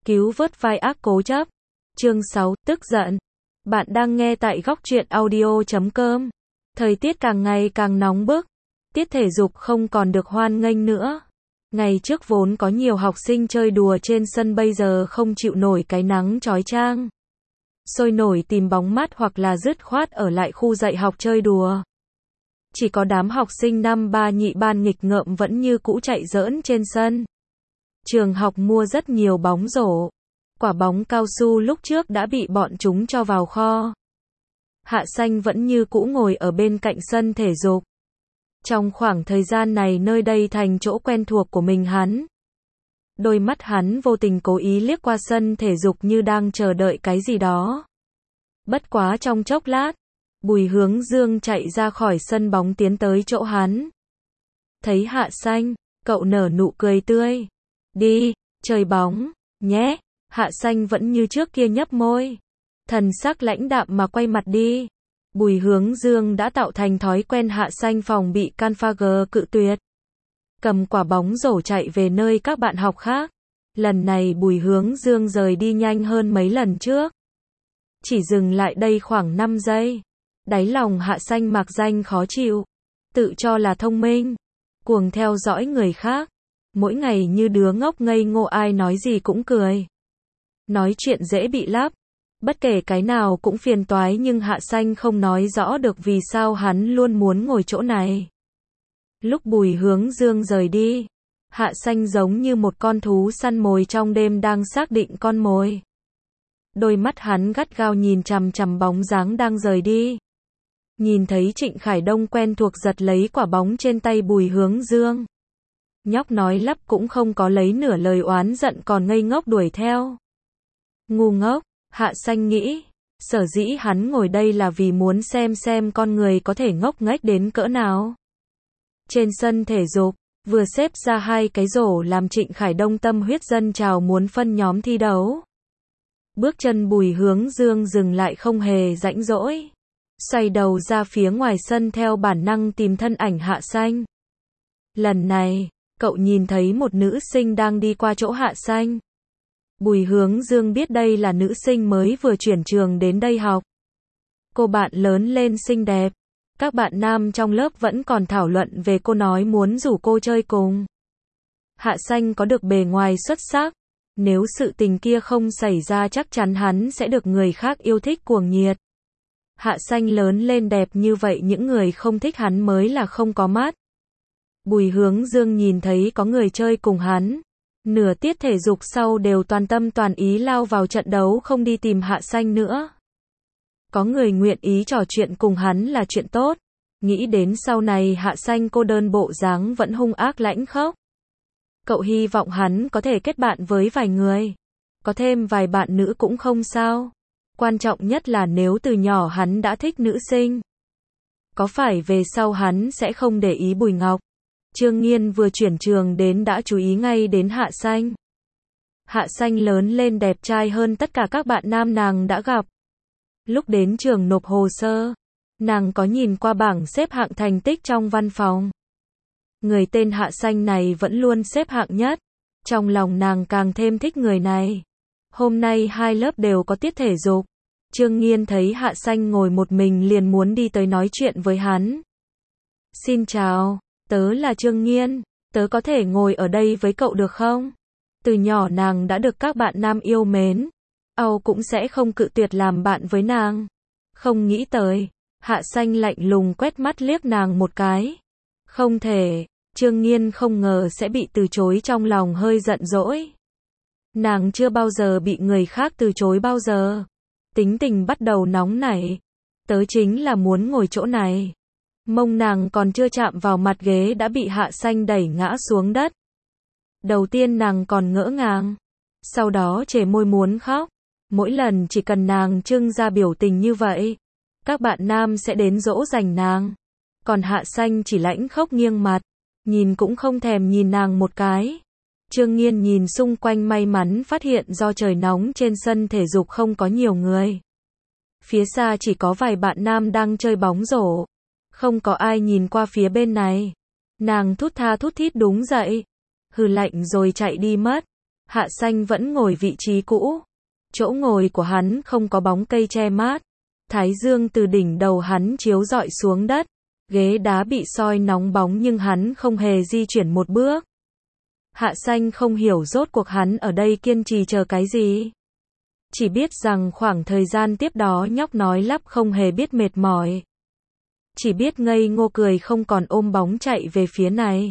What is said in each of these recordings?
cứu vớt vai ác cố chấp. Chương 6, tức giận. Bạn đang nghe tại góc truyện audio.com. Thời tiết càng ngày càng nóng bức. Tiết thể dục không còn được hoan nghênh nữa. Ngày trước vốn có nhiều học sinh chơi đùa trên sân bây giờ không chịu nổi cái nắng chói chang. Sôi nổi tìm bóng mát hoặc là dứt khoát ở lại khu dạy học chơi đùa. Chỉ có đám học sinh năm ba nhị ban nghịch ngợm vẫn như cũ chạy giỡn trên sân. Trường học mua rất nhiều bóng rổ. Quả bóng cao su lúc trước đã bị bọn chúng cho vào kho. Hạ Xanh vẫn như cũ ngồi ở bên cạnh sân thể dục. Trong khoảng thời gian này nơi đây thành chỗ quen thuộc của mình hắn. Đôi mắt hắn vô tình cố ý liếc qua sân thể dục như đang chờ đợi cái gì đó. Bất quá trong chốc lát, Bùi Hướng Dương chạy ra khỏi sân bóng tiến tới chỗ hắn. Thấy Hạ Xanh, cậu nở nụ cười tươi. Đi, chơi bóng, nhé. Hạ Xanh vẫn như trước kia nhấp môi. Thần sắc lãnh đạm mà quay mặt đi. Bùi Hướng Dương đã tạo thành thói quen Hạ Xanh phòng bị Canfager cự tuyệt. Cầm quả bóng rổ chạy về nơi các bạn học khác. Lần này Bùi Hướng Dương rời đi nhanh hơn mấy lần trước. Chỉ dừng lại đây khoảng 5 giây. Đáy lòng Hạ Xanh mạc danh khó chịu. Tự cho là thông minh. Cuồng theo dõi người khác. Mỗi ngày như đứa ngốc ngây ngô ai nói gì cũng cười. Nói chuyện dễ bị lắp. Bất kể cái nào cũng phiền toái nhưng Hạ Xanh không nói rõ được vì sao hắn luôn muốn ngồi chỗ này. Lúc Bùi Hướng Dương rời đi, Hạ Xanh giống như một con thú săn mồi trong đêm đang xác định con mồi. Đôi mắt hắn gắt gao nhìn chằm chằm bóng dáng đang rời đi. Nhìn thấy Trịnh Khải Đông quen thuộc giật lấy quả bóng trên tay Bùi Hướng Dương. Nhóc nói lắp cũng không có lấy nửa lời oán giận còn ngây ngốc đuổi theo. Ngu ngốc, Hạ Xanh nghĩ. Sở dĩ hắn ngồi đây là vì muốn xem con người có thể ngốc nghếch đến cỡ nào. Trên sân thể dục, vừa xếp ra hai cái rổ làm Trịnh Khải Đông tâm huyết dâng trào muốn phân nhóm thi đấu. Bước chân Bùi Hướng Dương dừng lại không hề rãnh rỗi. Xoay đầu ra phía ngoài sân theo bản năng tìm thân ảnh Hạ Xanh. Lần này, cậu nhìn thấy một nữ sinh đang đi qua chỗ Hạ Xanh. Bùi Hướng Dương biết đây là nữ sinh mới vừa chuyển trường đến đây học. Cô bạn lớn lên xinh đẹp. Các bạn nam trong lớp vẫn còn thảo luận về cô nói muốn rủ cô chơi cùng. Hạ Xanh có được bề ngoài xuất sắc. Nếu sự tình kia không xảy ra chắc chắn hắn sẽ được người khác yêu thích cuồng nhiệt. Hạ Xanh lớn lên đẹp như vậy những người không thích hắn mới là không có mắt. Bùi Hướng Dương nhìn thấy có người chơi cùng hắn. Nửa tiết thể dục sau đều toàn tâm toàn ý lao vào trận đấu không đi tìm Hạ Xanh nữa. Có người nguyện ý trò chuyện cùng hắn là chuyện tốt. Nghĩ đến sau này Hạ Xanh cô đơn bộ dáng vẫn hung ác lãnh khốc. Cậu hy vọng hắn có thể kết bạn với vài người. Có thêm vài bạn nữ cũng không sao. Quan trọng nhất là nếu từ nhỏ hắn đã thích nữ sinh. Có phải về sau hắn sẽ không để ý Bùi Ngọc? Trương Nghiên vừa chuyển trường đến đã chú ý ngay đến Hạ Xanh. Hạ Xanh lớn lên đẹp trai hơn tất cả các bạn nam nàng đã gặp. Lúc đến trường nộp hồ sơ, nàng có nhìn qua bảng xếp hạng thành tích trong văn phòng. Người tên Hạ Xanh này vẫn luôn xếp hạng nhất. Trong lòng nàng càng thêm thích người này. Hôm nay hai lớp đều có tiết thể dục. Trương Nghiên thấy Hạ Xanh ngồi một mình liền muốn đi tới nói chuyện với hắn. Xin chào, tớ là Trương Nghiên, tớ có thể ngồi ở đây với cậu được không? Từ nhỏ nàng đã được các bạn nam yêu mến. Âu cũng sẽ không cự tuyệt làm bạn với nàng. Không nghĩ tới, Hạ Xanh lạnh lùng quét mắt liếc nàng một cái. Không thể, Trương Nghiên không ngờ sẽ bị từ chối trong lòng hơi giận dỗi. Nàng chưa bao giờ bị người khác từ chối bao giờ. Tính tình bắt đầu nóng nảy. Tớ chính là muốn ngồi chỗ này. Mông nàng còn chưa chạm vào mặt ghế đã bị Hạ Xanh đẩy ngã xuống đất. Đầu tiên nàng còn ngỡ ngàng. Sau đó trề môi muốn khóc. Mỗi lần chỉ cần nàng trưng ra biểu tình như vậy, các bạn nam sẽ đến dỗ dành nàng. Còn Hạ Xanh chỉ lãnh khóc nghiêng mặt. Nhìn cũng không thèm nhìn nàng một cái. Trương Nghiên nhìn xung quanh may mắn phát hiện do trời nóng trên sân thể dục không có nhiều người. Phía xa chỉ có vài bạn nam đang chơi bóng rổ. Không có ai nhìn qua phía bên này. Nàng thút tha thút thít đúng dậy. Hừ lạnh rồi chạy đi mất. Hạ Xanh vẫn ngồi vị trí cũ. Chỗ ngồi của hắn không có bóng cây che mát. Thái dương từ đỉnh đầu hắn chiếu rọi xuống đất. Ghế đá bị soi nóng bóng nhưng hắn không hề di chuyển một bước. Hạ Xanh không hiểu rốt cuộc hắn ở đây kiên trì chờ cái gì. Chỉ biết rằng khoảng thời gian tiếp đó nhóc nói lắp không hề biết mệt mỏi. Chỉ biết ngây ngô cười không còn ôm bóng chạy về phía này.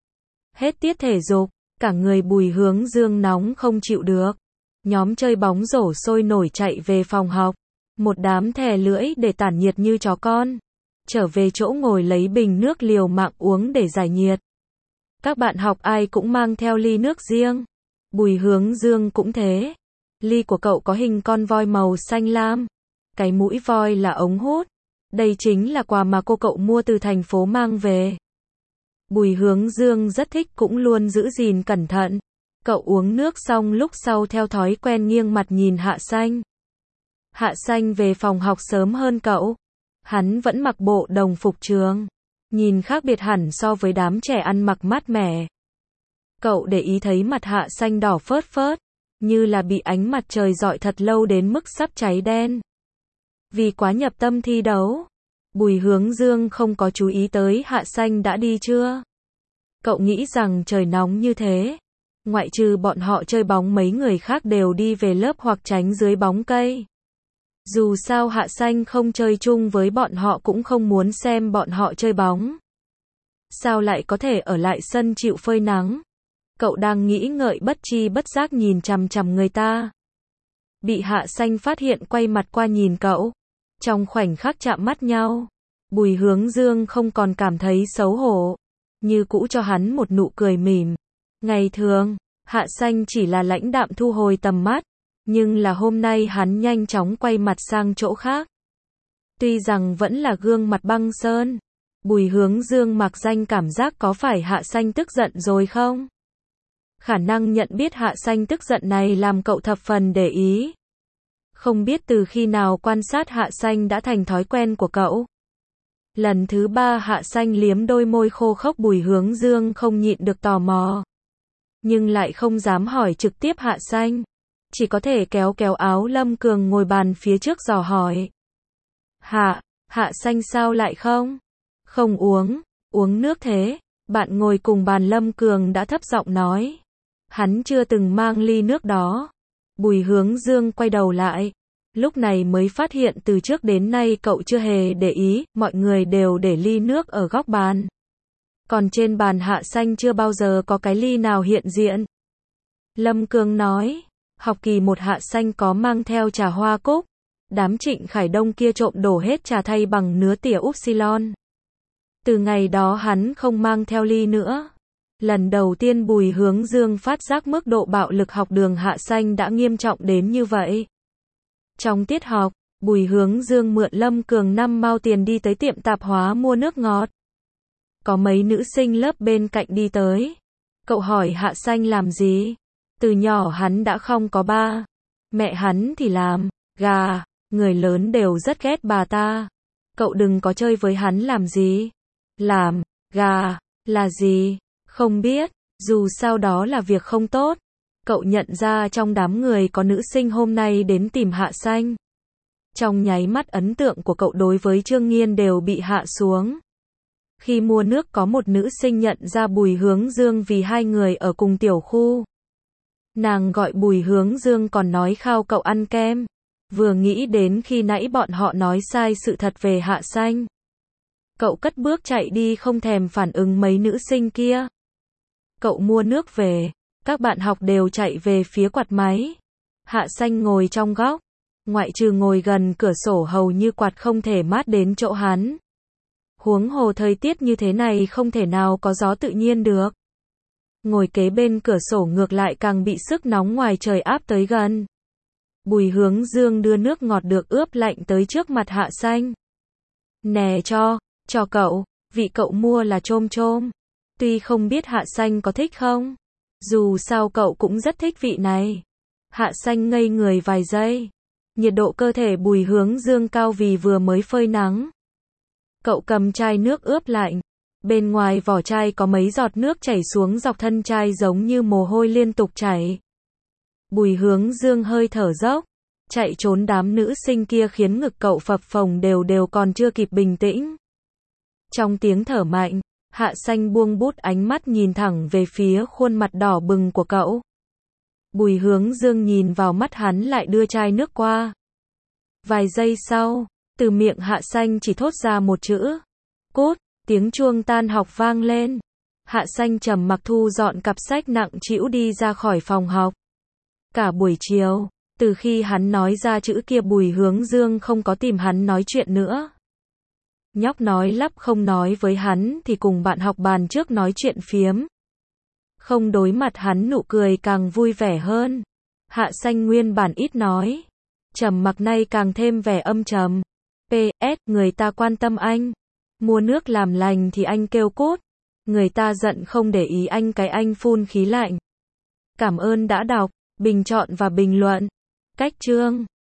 Hết tiết thể dục, cả người Bùi Hướng Dương nóng không chịu được. Nhóm chơi bóng rổ sôi nổi chạy về phòng học. Một đám thè lưỡi để tản nhiệt như chó con. Trở về chỗ ngồi lấy bình nước liều mạng uống để giải nhiệt. Các bạn học ai cũng mang theo ly nước riêng. Bùi Hướng Dương cũng thế. Ly của cậu có hình con voi màu xanh lam. Cái mũi voi là ống hút. Đây chính là quà mà cô cậu mua từ thành phố mang về. Bùi Hướng Dương rất thích cũng luôn giữ gìn cẩn thận. Cậu uống nước xong lúc sau theo thói quen nghiêng mặt nhìn Hạ Xanh. Hạ Xanh về phòng học sớm hơn cậu. Hắn vẫn mặc bộ đồng phục trường. Nhìn khác biệt hẳn so với đám trẻ ăn mặc mát mẻ. Cậu để ý thấy mặt Hạ Xanh đỏ phớt phớt. Như là bị ánh mặt trời rọi thật lâu đến mức sắp cháy đen. Vì quá nhập tâm thi đấu. Bùi Hướng Dương không có chú ý tới Hạ Xanh đã đi chưa. Cậu nghĩ rằng trời nóng như thế. Ngoại trừ bọn họ chơi bóng mấy người khác đều đi về lớp hoặc tránh dưới bóng cây. Dù sao Hạ Xanh không chơi chung với bọn họ cũng không muốn xem bọn họ chơi bóng. Sao lại có thể ở lại sân chịu phơi nắng? Cậu đang nghĩ ngợi bất tri bất giác nhìn chằm chằm người ta. Bị Hạ Xanh phát hiện quay mặt qua nhìn cậu. Trong khoảnh khắc chạm mắt nhau, Bùi Hướng Dương không còn cảm thấy xấu hổ. Như cũ cho hắn một nụ cười mỉm. Ngày thường, Hạ Xanh chỉ là lãnh đạm thu hồi tầm mắt. Nhưng là hôm nay hắn nhanh chóng quay mặt sang chỗ khác. Tuy rằng vẫn là gương mặt băng sơn. Bùi Hướng Dương mặc danh cảm giác có phải Hạ Xanh tức giận rồi không? Khả năng nhận biết Hạ Xanh tức giận này làm cậu thập phần để ý. Không biết từ khi nào quan sát Hạ Xanh đã thành thói quen của cậu. Lần thứ 3 Hạ Xanh liếm đôi môi khô khốc Bùi Hướng Dương không nhịn được tò mò. Nhưng lại không dám hỏi trực tiếp Hạ Xanh. Chỉ có thể kéo kéo áo Lâm Cường ngồi bàn phía trước dò hỏi. Hạ Xanh sao lại không? Không uống nước thế. Bạn ngồi cùng bàn Lâm Cường đã thấp giọng nói. Hắn chưa từng mang ly nước đó. Bùi Hướng Dương quay đầu lại. Lúc này mới phát hiện từ trước đến nay cậu chưa hề để ý, mọi người đều để ly nước ở góc bàn. Còn trên bàn Hạ Xanh chưa bao giờ có cái ly nào hiện diện. Lâm Cường nói, học kỳ 1 Hạ Xanh có mang theo trà hoa cúc. Đám Trịnh Khải Đông kia trộm đổ hết trà thay bằng nứa tỉa upsilon. Từ ngày đó hắn không mang theo ly nữa. Lần đầu tiên Bùi Hướng Dương phát giác mức độ bạo lực học đường Hạ Xanh đã nghiêm trọng đến như vậy. Trong tiết học, Bùi Hướng Dương mượn Lâm Cường 5 mao tiền đi tới tiệm tạp hóa mua nước ngọt. Có mấy nữ sinh lớp bên cạnh đi tới. Cậu hỏi Hạ Xanh làm gì? Từ nhỏ hắn đã không có ba. Mẹ hắn thì làm gà, người lớn đều rất ghét bà ta. Cậu đừng có chơi với hắn làm gì? Làm gà là gì? Không biết, dù sao đó là việc không tốt. Cậu nhận ra trong đám người có nữ sinh hôm nay đến tìm Hạ Xanh. Trong nháy mắt ấn tượng của cậu đối với Trương Nghiên đều bị hạ xuống. Khi mua nước có một nữ sinh nhận ra Bùi Hướng Dương vì hai người ở cùng tiểu khu. Nàng gọi Bùi Hướng Dương còn nói khao cậu ăn kem. Vừa nghĩ đến khi nãy bọn họ nói sai sự thật về Hạ Xanh. Cậu cất bước chạy đi không thèm phản ứng mấy nữ sinh kia. Cậu mua nước về. Các bạn học đều chạy về phía quạt máy. Hạ Xanh ngồi trong góc. Ngoại trừ ngồi gần cửa sổ hầu như quạt không thể mát đến chỗ hắn. Huống hồ thời tiết như thế này không thể nào có gió tự nhiên được. Ngồi kế bên cửa sổ ngược lại càng bị sức nóng ngoài trời áp tới gần. Bùi Hướng Dương đưa nước ngọt được ướp lạnh tới trước mặt Hạ Xanh. Nè cho cậu, vị cậu mua là chôm chôm. Tuy không biết Hạ Xanh có thích không. Dù sao cậu cũng rất thích vị này. Hạ Xanh ngây người vài giây. Nhiệt độ cơ thể Bùi Hướng Dương cao vì vừa mới phơi nắng. Cậu cầm chai nước ướp lạnh. Bên ngoài vỏ chai có mấy giọt nước chảy xuống dọc thân chai giống như mồ hôi liên tục chảy. Bùi Hướng Dương hơi thở dốc. Chạy trốn đám nữ sinh kia khiến ngực cậu phập phồng đều đều còn chưa kịp bình tĩnh. Trong tiếng thở mạnh, Hạ Xanh buông bút, ánh mắt nhìn thẳng về phía khuôn mặt đỏ bừng của cậu. Bùi Hướng Dương nhìn vào mắt hắn lại đưa chai nước qua. Vài giây sau, từ miệng Hạ Xanh chỉ thốt ra một chữ. Cút, tiếng chuông tan học vang lên. Hạ Xanh trầm mặc thu dọn cặp sách nặng trĩu đi ra khỏi phòng học. Cả buổi chiều, từ khi hắn nói ra chữ kia Bùi Hướng Dương không có tìm hắn nói chuyện nữa. Nhóc nói lắp không nói với hắn thì cùng bạn học bàn trước nói chuyện phiếm. Không đối mặt hắn nụ cười càng vui vẻ hơn. Hạ Xanh nguyên bản ít nói, trầm mặc nay càng thêm vẻ âm trầm. PS, người ta quan tâm anh. Mua nước làm lành thì anh kêu cút. Người ta giận không để ý anh cái anh phun khí lạnh. Cảm ơn đã đọc, bình chọn và bình luận. Cách chương